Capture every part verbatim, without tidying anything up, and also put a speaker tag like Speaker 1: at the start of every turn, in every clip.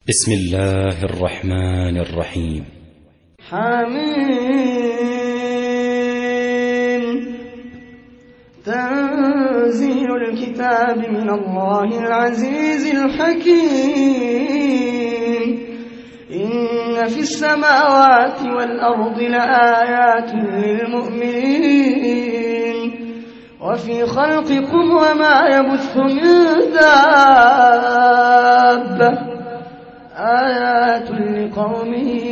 Speaker 1: بسم الله الرحمن الرحيم.
Speaker 2: حميم. تنزيل الكتاب من الله العزيز الحكيم. إن في السماوات والأرض لآيات للمؤمنين وفي خلقكم وما يبث من دابة آيات لقوم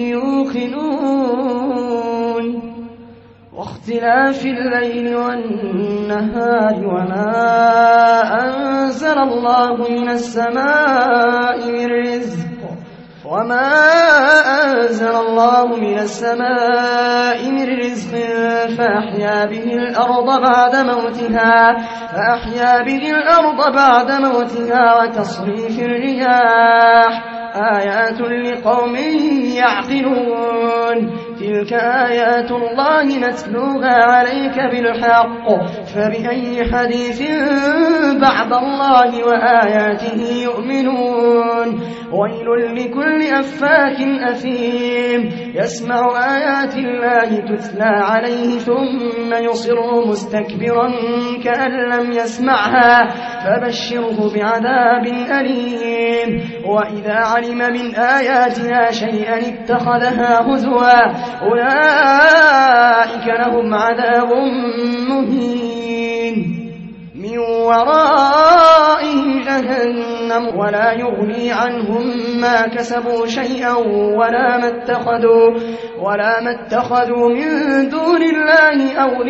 Speaker 2: يوقنون واختلاف الليل والنهار وما أنزل الله من السماء من رزق وما أنزل الله من السماء من رزق فأحيا به الأرض بعد موتها فأحيا به الأرض بعد موتها وتصريف الرياح آيات لقوم يعقلون تلك آيات الله نتلوها عليك بالحق فبأي حديث بعد الله وآياته يؤمنون ويل لكل أفاك أثيم يسمع آيات الله تتلى عليه ثم يصر مستكبرا كأن لم يسمعها فبشره بعذاب أليم وإذا علم من آياتنا شيئا اتخذها هزوا أولئك لهم عذاب مهين من ورائهم جهنم ولا يغني عنهم ما كسبوا شيئا ولا ما اتخذوا ولا ما اتخذوا من دون الله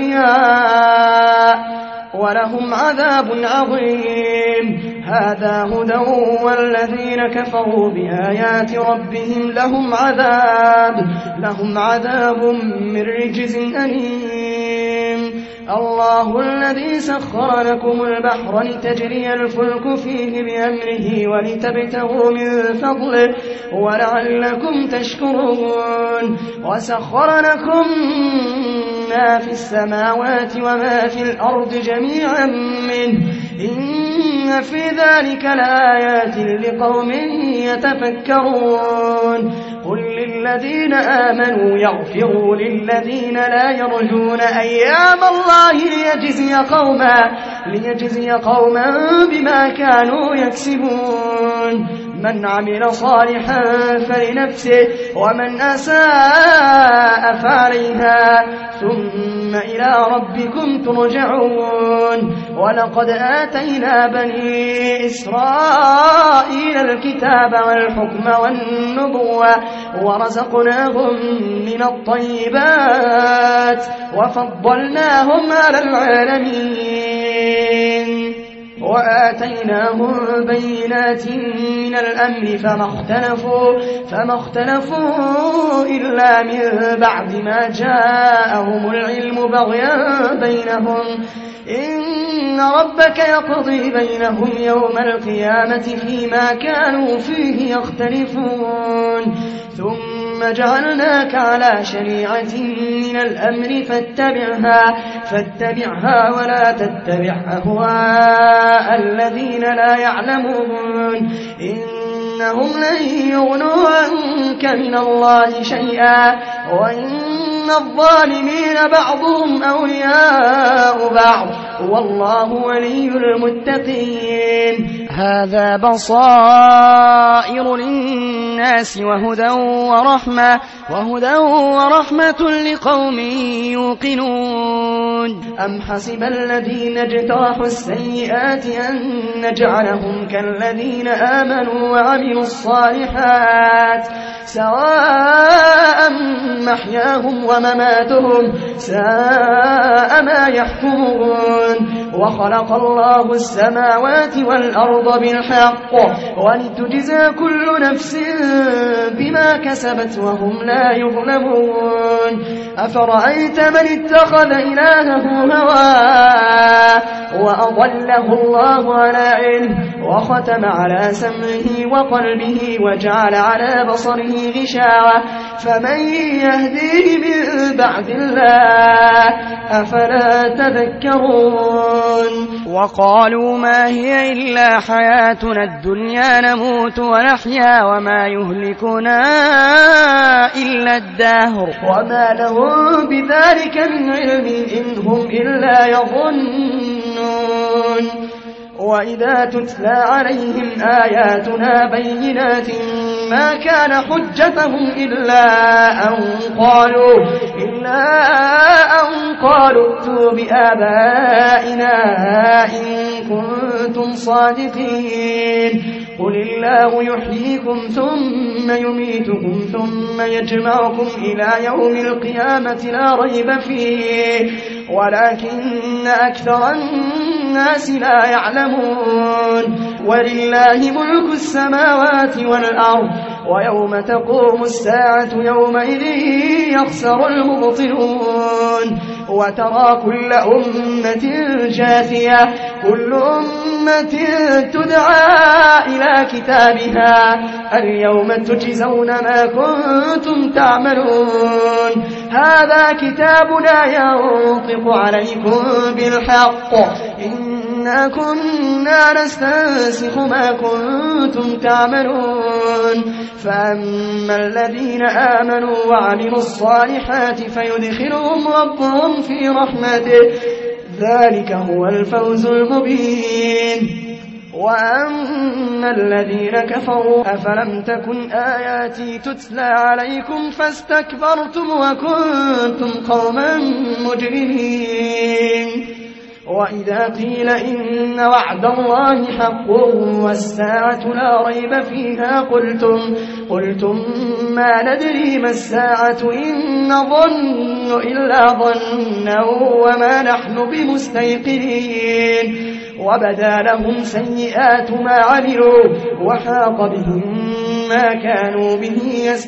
Speaker 2: أولياء ولهم عذاب عظيم هذا هدى والذين كفروا بآيات ربهم لهم عذاب لهم عذاب من رجز أليم الله الذي سخر لكم البحر لتجري الفلك فيه بأمره ولتبتغوا من فضله ولعلكم تشكرون وسخر لكم ما في السماوات وما في الأرض جميعا منه إن في ذلك لآيات لقوم يتفكرون قل للذين آمنوا يغفروا للذين لا يرجون أيام الله ليجزي قوما ليجزي قوما بما كانوا يكسبون من عمل صالحا فلنفسه ومن أساء فعليها ثم إلى ربكم ترجعون ولقد آتينا بني إسرائيل الكتاب والحكم والنبوة ورزقناهم من الطيبات وفضلناهم على العالمين وآتيناهم بينات من الأمر فما اختلفوا فما اختلفوا إلا من بعد ما جاءهم العلم بغيا بينهم إن ربك يقضي بينهم يوم القيامة فيما كانوا فيه يختلفون ثم جعلناك على شريعة من الأمر فاتبعها فاتبعها ولا تتبع أهواء الذين لا يعلمون إنهم لن يغنوا عنك من الله شيئا وإن الظالمين بعضهم أولياء بعض والله ولي المتقين هذا بصائر للناس وهدى ورحمة وهدى ورحمة لقوم يوقنون أم حسب الذين اجترحوا السيئات أن نجعلهم كالذين آمنوا وعملوا الصالحات سواء محياهم ومماتهم ساء ما يحكمون وخلق الله السماوات والأرض بالحق ولتجزى كل نفس بما كسبت وهم لا يظلمون أفرأيت من اتخذ إلهه هواه وأضله الله على علم وختم على سمعه وقلبه وجعل على بصره غشاوة فمن يهديه من بعد الله أفلا تذكرون وقالوا ما هي إلا حياتنا الدنيا نموت ونحيا وما يهلكنا إلا الدهر وما لهم بذلك من علم إن هم إلا يظنون وإذا تتلى عليهم آياتنا بينات ما كان حجتهم إلا أن قالوا إلا أن قالوا ائتوا بآبائنا إن كنتم صادقين قل الله يحييكم ثم يميتكم ثم يجمعكم إلى يوم القيامة لا ريب فيه ولكن أكثر الناس لا يعلمون ولله ملك السماوات والأرض ويوم تقوم الساعة يومئذ يخسر المبطلون وترى كل أمة جاثية كل أمة تدعى إلى كتابها اليوم تجزون ما كنتم تعملون هذا كتابنا ينطق عليكم بالحق إنا كنا نستنسخ ما كنتم تعملون فأما الذين آمنوا وعملوا الصالحات فيدخلهم ربهم في رحمته ذلك هو الفوز المبين وأما الذين كفروا أفلم تكن آياتي تتلى عليكم فاستكبرتم وكنتم قوما مجرمين وإذا قيل إن وعد الله حق والساعة لا ريب فيها قلتم, قلتم ما ندري ما الساعة إن نظن إلا ظنا وما نحن بمستيقنين وبدا لهم سيئات ما عملوا وحاق بهم ما كانوا به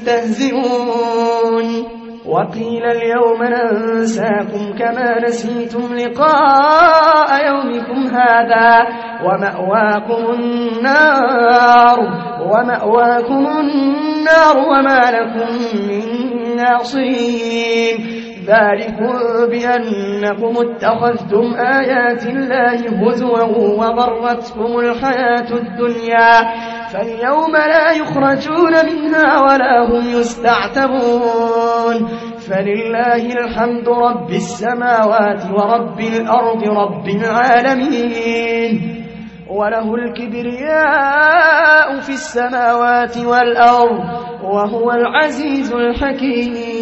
Speaker 2: يستهزئون وقيل اليوم ننساكم كما نسيتم لقاء يومكم هذا ومأواكم النار ومأواكم النار وما لكم من ناصرين ذلكم بأنكم اتخذتم آيات الله هزوا وغرتكم الحياة الدنيا فاليوم لا يخرجون منها ولا هم يستعتبون فلله الحمد رب السماوات ورب الأرض رب العالمين وله الكبرياء في السماوات والأرض وهو العزيز الحكيم